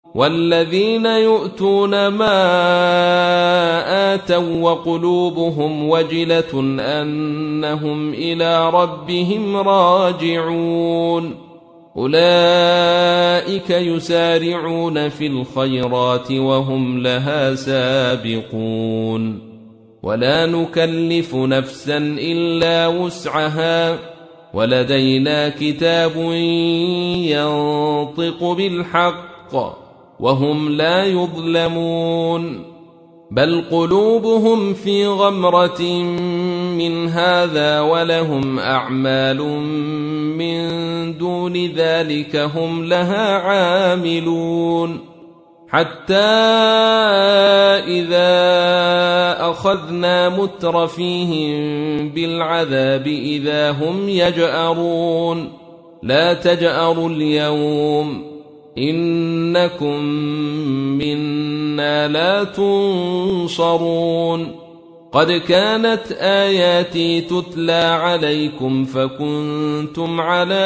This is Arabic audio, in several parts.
والذين يؤتون ما آتوا وقلوبهم وجلة أنهم إلى ربهم راجعون أولئك يسارعون في الخيرات وهم لها سابقون ولا نكلف نفسا إلا وسعها ولدينا كتاب ينطق بالحق وهم لا يظلمون بل قلوبهم في غمرة من هذا ولهم أعمال من دون ذلك هم لها عاملون حتى إذا أخذنا مترفيهم بالعذاب إذا هم يجأرون لا تجأروا اليوم إنكم منا لا تنصرون قد كانت آياتي تتلى عليكم فكنتم على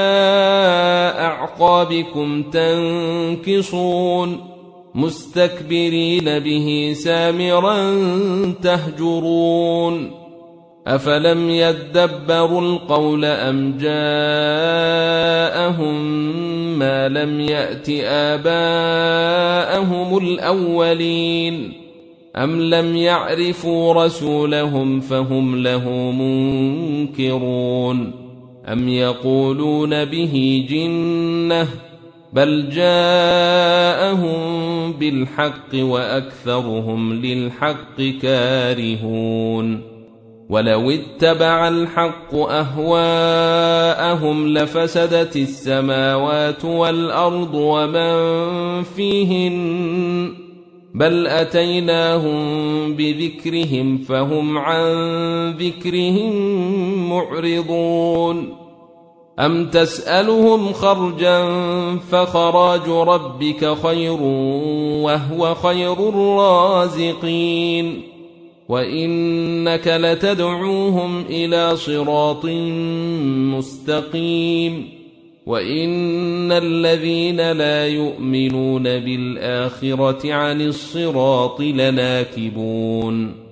أعقابكم تنكصون مستكبرين به سامرا تهجرون أفلم يدبروا القول أم جاءهم ما لم يأت آباءهم الأولين أم لم يعرفوا رسولهم فهم له منكرون أم يقولون به جنة بل جاءهم بالحق وأكثرهم للحق كارهون ولو اتبع الحق أهواءهم لفسدت السماوات والأرض ومن فيهن بل أتيناهم بذكرهم فهم عن ذكرهم معرضون أم تسألهم خرجا فخراج ربك خير وهو خير الرازقين وإنك لتدعوهم إلى صراط مستقيم وإن الذين لا يؤمنون بالآخرة عن الصراط لناكبون